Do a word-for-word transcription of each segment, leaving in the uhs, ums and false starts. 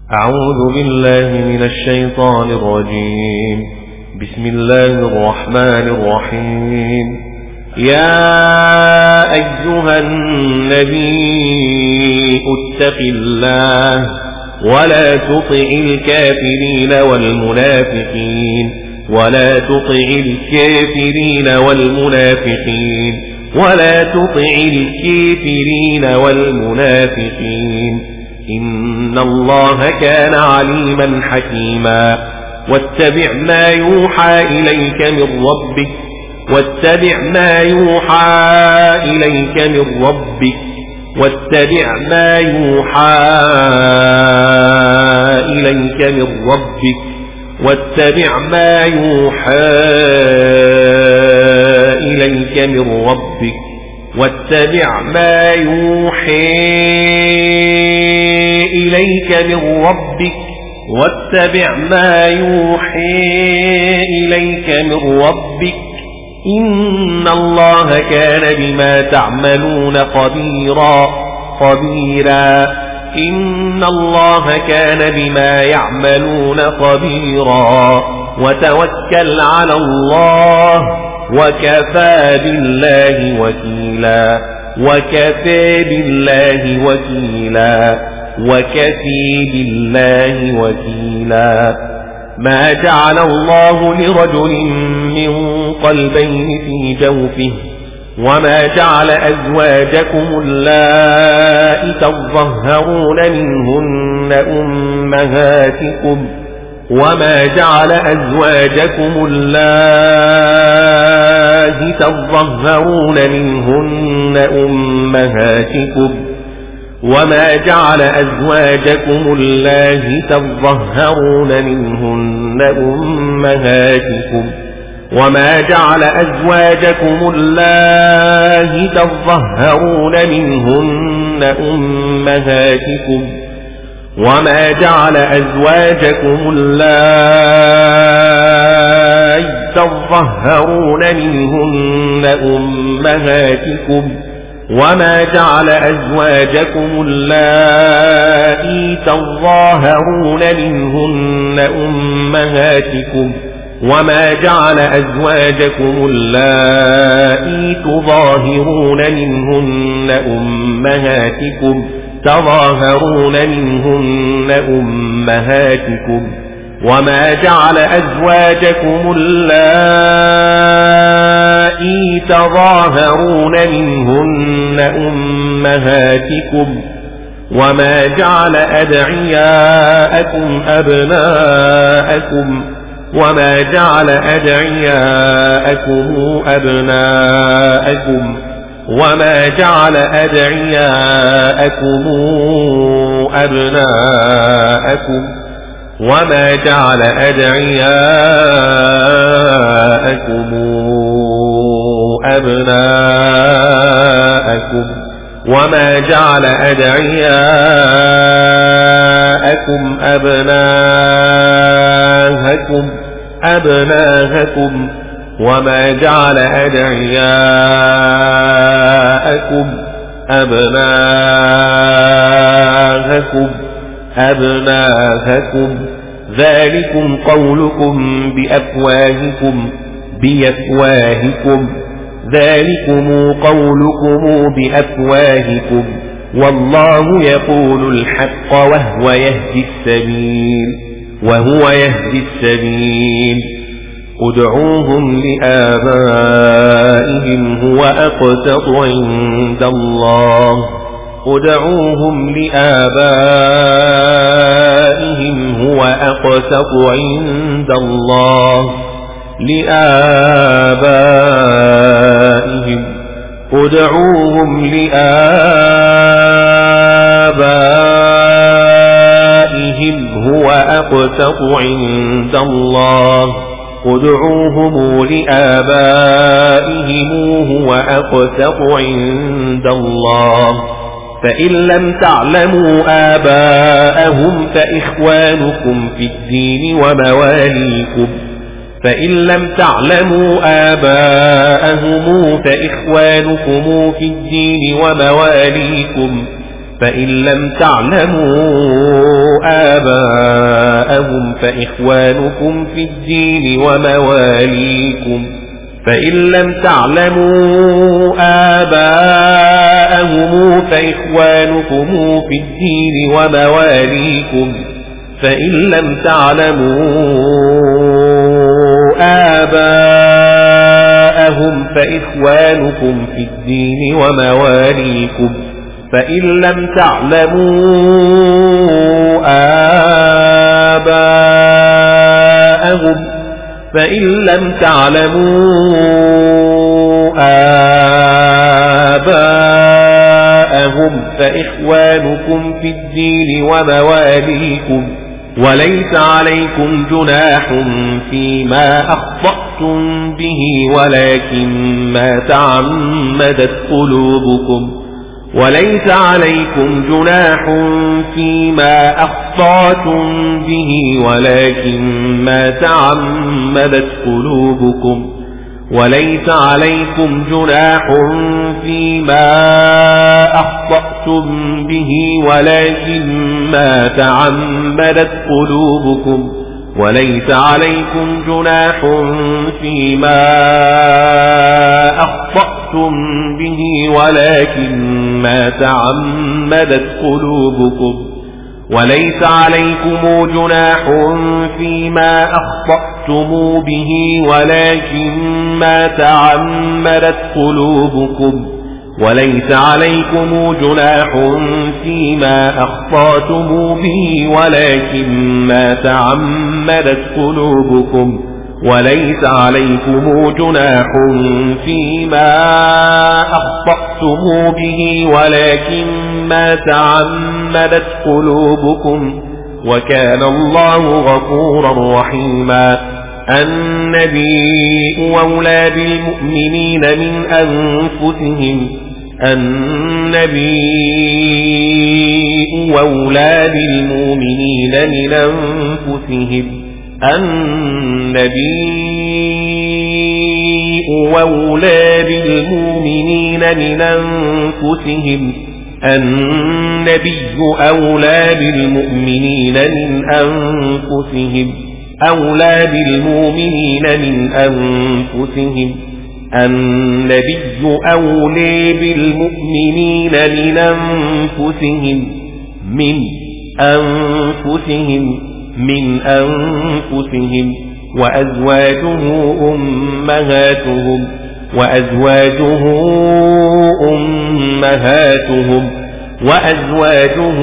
أعوذ بالله من الشيطان الرجيم. بسم الله الرحمن الرحيم. يا أيها النبي اتق الله ولا تطع الكافرين والمنافقين ولا تطع الكافرين والمنافقين ولا تطع الكافرين والمنافقين إن الله كان عليما حكيما. واتبع ما يوحى إليك من ربك واتبع ما يوحى إليك من ربك واتبع ما يوحى إليك من ربك واتبع ما يوحى إليك من ربك واتبع ما يوحى إليك من ربك واتبع ما يوحى إليك من ربك إن الله كان بما تعملون خبيرا خبيرا إن الله كان بما يعملون خبيرا. وتوكل على الله وكفى بالله وكيلا وكفى بالله وكيلا وكفى بالله وكيلا. ما جعل الله لرجل من قلبين في جوفه وما جعل أزواجكم اللائي تظهرون منهن أمهاتكم وما جعل أزواجكم اللائي تظهرون منهن أمهاتكم وما جعل أزواجكم اللائي تظهرون منهن أمهاتكم وما جعل أزواجكم اللائي تظهرون منهن أمهاتكم وما جعل أزواجكم اللائي تظهرون منهن أمهاتكم وما جعل أزواجكم اللائي تظاهرون منهن أمهاتكم وما جعل أزواجكم اللائي تظاهرون منهن أمهاتكم تظاهرون منهن أمهاتكم وما جعل أزواجكم اللائي تظاهرون منهن أمهاتكم وما جعل أدعياءكم أبناءكم وما جعل أدعياءكم أبناءكم وما جعل أدعياءكم أبناءكم وما جعل أدعياءكم أبناءكم وما جعل أدعياءكم أبناءكم أبناءكم وما جعل أدعياءكم أبناءكم أبناءكم ذلكم قولكم بأفواهكم بأفواهكم ذلكم قولكم بأفواهكم والله يقول الحق وهو يهدي السبيل وهو يهدي السبيل. ادعوهم لآبائهم هو أقسط عند الله ادعوهم لآبائهم هو أقسط عند الله لآبائهم ادعوهم لآبائهم هو أقسط عند الله ادعوهم لآبائهم هو أقسط عند الله فإن لم تعلموا آباءهم فإخوانكم في الدين ومواليكم فإن لم تعلموا آباءهم فإخوانكم في الدين ومواليكم فإن لم تعلموا آباءهم فإخوانكم في الدين ومواليكم فإن لم تعلموا آباءهم فإخوانكم في الدين ومواليكم فإن لم تعلموا آباءهم فإخوانكم في الدين ومواليكم فإن لم تعلموا آباءهم فإن لم تعلموا آباءهم فإخوانكم في الدين ومواليكم وليس عليكم جناح فيما أخطأتم به ولكن ما تعمدت قلوبكم وليس عليكم جناح فيما أخطأتم به ولكن ما تعمدت قلوبكم وليس عليكم جناح فيما أخطأتم به ولكن ما تعمدت قلوبكم وليس عليكم جناح فيما أخطأتم به ولكن ما تعمدت قلوبكم وليس عليكم جناح فيما أخطأتم به ولكن ما تعمدت قلوبكم وليس عليكم جناح فيما أخطأتم به ولكن ما تعمدت قلوبكم وليس عليكم جناح فيما أخطأتم به ولكن ما تعمدت قلوبكم وكان الله غفورا رحيما النبي أولى بالمؤمنين من أنفسهم النبي أولى بالمؤمنين من أنفسهم النبي أولى بالمؤمنين من أنفسهم النبي أولى بالمؤمنين من أنفسهم أولى بالمؤمنين من أنفسهم النبي أولى بالمؤمنين من أنفسهم من أنفسهم من أنفسهم وأزواجه أمهاتهم وأزواجه أمهاتهم وأزواجه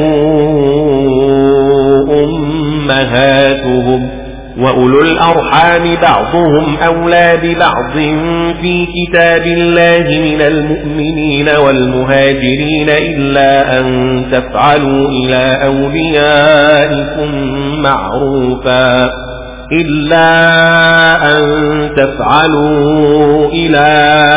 أمهاتهم وأولو الأرحام بعضهم أولى ببعض في كتاب الله من المؤمنين والمهاجرين إلا أن تفعلوا إلى أوليائكم معروفا إلا أن تفعلوا إلى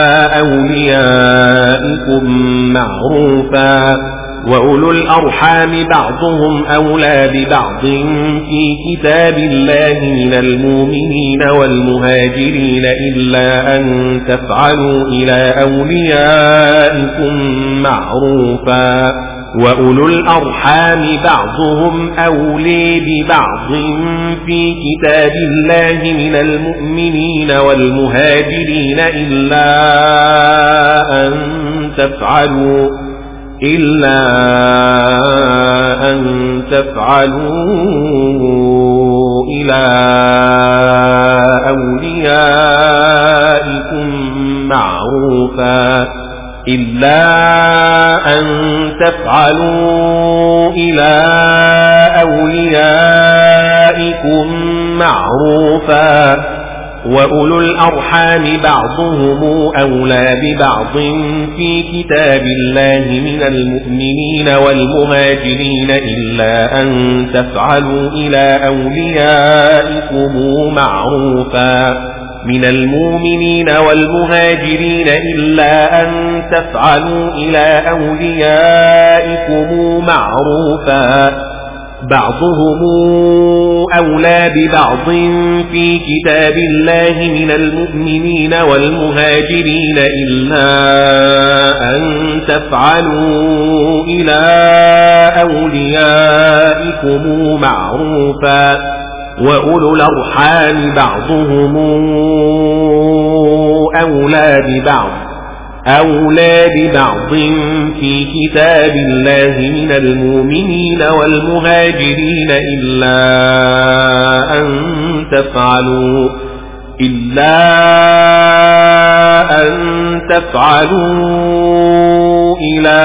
أوليائكم معروفا وأولو الأرحام بعضهم أولى ببعض في كتاب الله من المؤمنين والمهاجرين إلا أن تفعلوا إلى أوليائكم معروفا وأولو الأرحام بعضهم أولى ببعض في كتاب الله من المؤمنين والمهاجرين إلا أن تفعلوا إلا أن تفعلوا إلى أوليائكم معروفا إلا أن تفعلوا إلى أوليائكم معروفا وأولو الأرحام بعضهم أولى ببعض في كتاب الله من المؤمنين والمهاجرين إلا أن تفعلوا إلى أوليائكم معروفا من المؤمنين والمهاجرين إلا أن تفعلوا إلى أوليائكم معروفا بعضهم أولى ببعض في كتاب الله من المؤمنين والمهاجرين إلا أن تفعلوا إلى أوليائكم معروفا وأولو الأرحام بعضهم أولى ببعض أولى ببعض في كتاب الله من المؤمنين والمهاجرين إلا أن تفعلوا إلا أن تفعلوا إلى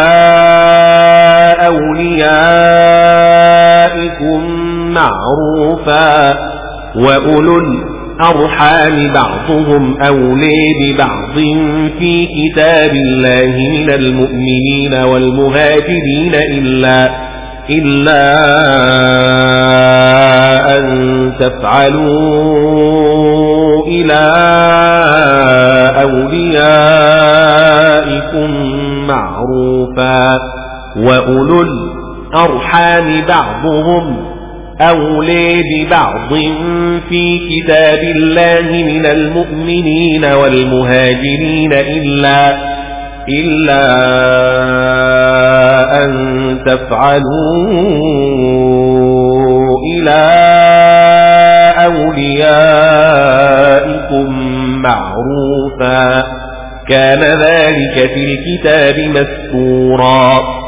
أوليائكم معروفا وأولو الأرحام بعضهم أولى ببعض في كتاب الله من المؤمنين والمهاجرين إلا إلا أن تفعلوا إلى أوليائكم معروفا وأولو الأرحام بعضهم أولى ببعض في كتاب الله من المؤمنين والمهاجرين إلا إلا أن تفعلوا إلى أوليائكم معروفا كان ذلك في الكتاب مسطورا